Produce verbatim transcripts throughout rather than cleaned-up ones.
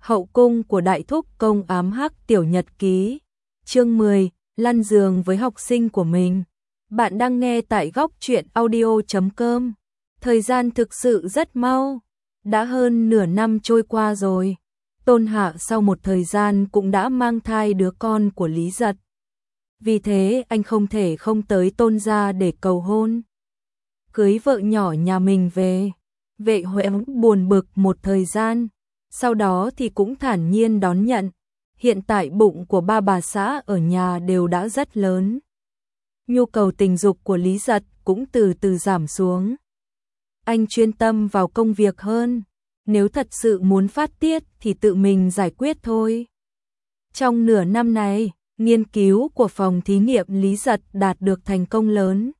Hậu cung của đại thúc công ám hắc tiểu nhật ký. Chương mười, lăn giường với học sinh của mình. Bạn đang nghe tại góc truyện audio chấm com. Thời gian thực sự rất mau. Đã hơn nửa năm trôi qua rồi. Tôn Hạ sau một thời gian cũng đã mang thai đứa con của Lý Giật. Vì thế anh không thể không tới Tôn gia để cầu hôn. Cưới vợ nhỏ nhà mình về. Vệ Huệ buồn bực một thời gian. Sau đó thì cũng thản nhiên đón nhận. Hiện tại bụng của ba bà xã ở nhà đều đã rất lớn. Nhu cầu tình dục của Lý Giật cũng từ từ giảm xuống. Anh chuyên tâm vào công việc hơn. Nếu thật sự muốn phát tiết thì tự mình giải quyết thôi. Trong nửa năm này, nghiên cứu của phòng thí nghiệm Lý Giật đạt được thành công lớn.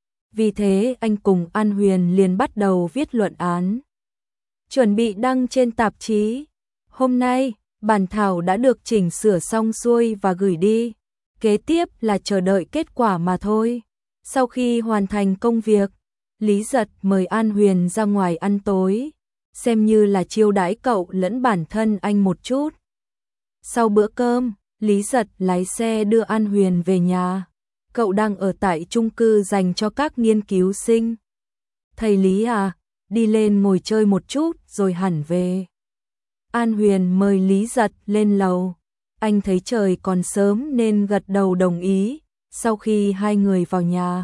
Vì thế anh cùng An Huyền liền bắt đầu viết luận án. Chuẩn bị đăng trên tạp chí. Hôm nay, bản thảo đã được chỉnh sửa xong xuôi và gửi đi. Kế tiếp là chờ đợi kết quả mà thôi. Sau khi hoàn thành công việc, Lý Giật mời An Huyền ra ngoài ăn tối, xem như là chiêu đãi cậu lẫn bản thân anh một chút. Sau bữa cơm, Lý Giật lái xe đưa An Huyền về nhà. Cậu đang ở tại chung cư dành cho các nghiên cứu sinh. Thầy Lý à, đi lên ngồi chơi một chút rồi hẳn về. An Huyền mời Lý Giật lên lầu. Anh thấy trời còn sớm nên gật đầu đồng ý. Sau khi hai người vào nhà,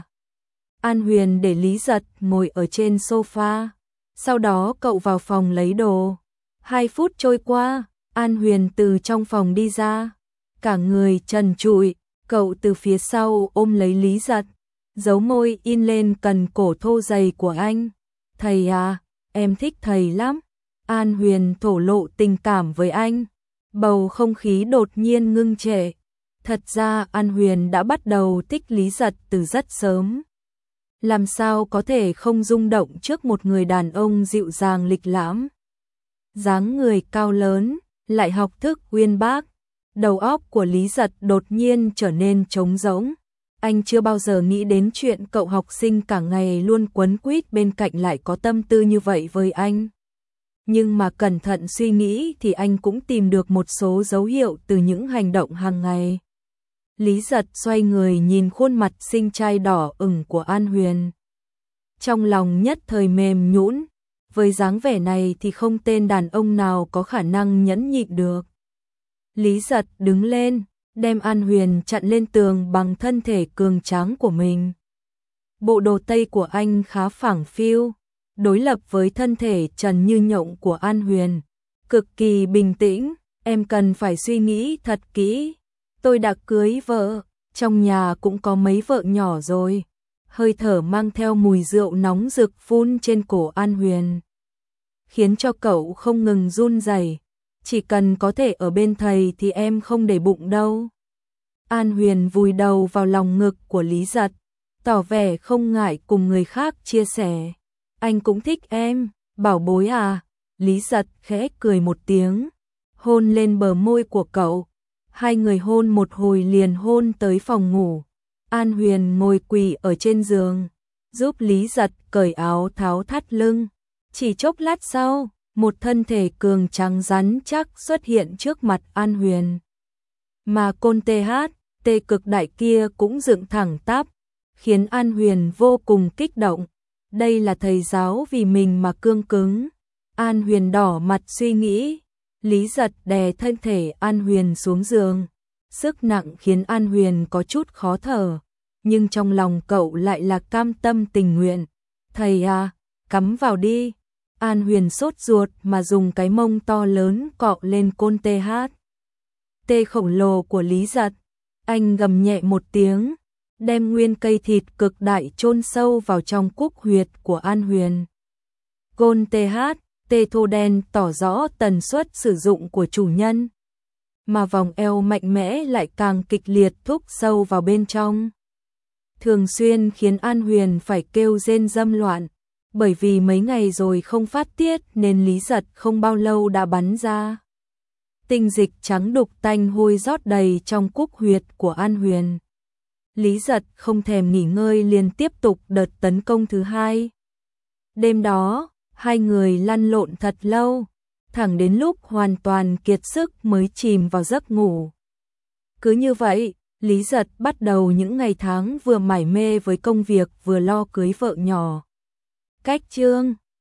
An Huyền để Lý Giật ngồi ở trên sofa. Sau đó cậu vào phòng lấy đồ. Hai phút trôi qua, An Huyền từ trong phòng đi ra. Cả người trần trụi, cậu từ phía sau ôm lấy Lý Giật. Dấu môi in lên cần cổ thô dày của anh. Thầy à, em thích thầy lắm. An Huyền thổ lộ tình cảm với anh. Bầu không khí đột nhiên ngưng trệ. Thật ra An Huyền đã bắt đầu thích Lý Giật từ rất sớm. Làm sao có thể không rung động trước một người đàn ông dịu dàng lịch lãm. Dáng người cao lớn, lại học thức uyên bác. Đầu óc của Lý Giật đột nhiên trở nên trống rỗng. Anh chưa bao giờ nghĩ đến chuyện cậu học sinh cả ngày luôn quấn quýt bên cạnh lại có tâm tư như vậy với anh. Nhưng mà cẩn thận suy nghĩ thì anh cũng tìm được một số dấu hiệu từ những hành động hàng ngày. Lý Giật xoay người nhìn khuôn mặt xinh trai đỏ ửng của An Huyền. Trong lòng nhất thời mềm nhũn, với dáng vẻ này thì không tên đàn ông nào có khả năng nhẫn nhịn được. Lý Giật đứng lên, đem An Huyền chặn lên tường bằng thân thể cường tráng của mình. Bộ đồ tây của anh khá phẳng phiu, đối lập với thân thể trần như nhộng của An Huyền. Cực kỳ bình tĩnh, em cần phải suy nghĩ thật kỹ. Tôi đã cưới vợ, trong nhà cũng có mấy vợ nhỏ rồi. Hơi thở mang theo mùi rượu nóng rực phun trên cổ An Huyền, khiến cho cậu không ngừng run rẩy. Chỉ cần có thể ở bên thầy thì em không để bụng đâu. An Huyền vùi đầu vào lòng ngực của Lý Giật, tỏ vẻ không ngại cùng người khác chia sẻ. Anh cũng thích em, bảo bối à. Lý Giật khẽ cười một tiếng, hôn lên bờ môi của cậu. Hai người hôn một hồi liền hôn tới phòng ngủ. An Huyền ngồi quỳ ở trên giường, giúp Lý Giật cởi áo tháo thắt lưng. Chỉ chốc lát sau, một thân thể cường tráng rắn chắc xuất hiện trước mặt An Huyền. Mà côn tê hát, tê cực đại kia cũng dựng thẳng tắp, khiến An Huyền vô cùng kích động. Đây là thầy giáo vì mình mà cương cứng. An Huyền đỏ mặt suy nghĩ. Lý Giật đè thân thể An Huyền xuống giường. Sức nặng khiến An Huyền có chút khó thở, nhưng trong lòng cậu lại là cam tâm tình nguyện. Thầy à, cắm vào đi. An Huyền sốt ruột mà dùng cái mông to lớn cọ lên côn tê hát. Tê khổng lồ của Lý Giật. Anh gầm nhẹ một tiếng, đem nguyên cây thịt cực đại chôn sâu vào trong cúc huyệt của An Huyền. Côn tê hát, tê thô đen tỏ rõ tần suất sử dụng của chủ nhân. Mà vòng eo mạnh mẽ lại càng kịch liệt thúc sâu vào bên trong. Thường xuyên khiến An Huyền phải kêu rên râm loạn. Bởi vì mấy ngày rồi không phát tiết nên Lý Giật không bao lâu đã bắn ra. Tinh dịch trắng đục tanh hôi rót đầy trong cúc huyệt của An Huyền. Lý Giật không thèm nghỉ ngơi liền tiếp tục đợt tấn công thứ hai. Đêm đó, hai người lăn lộn thật lâu. thẳng đến lúc hoàn toàn kiệt sức mới chìm vào giấc ngủ. Cứ như vậy, Lý Giật bắt đầu những ngày tháng vừa mải mê với công việc vừa lo cưới vợ nhỏ. Cách chương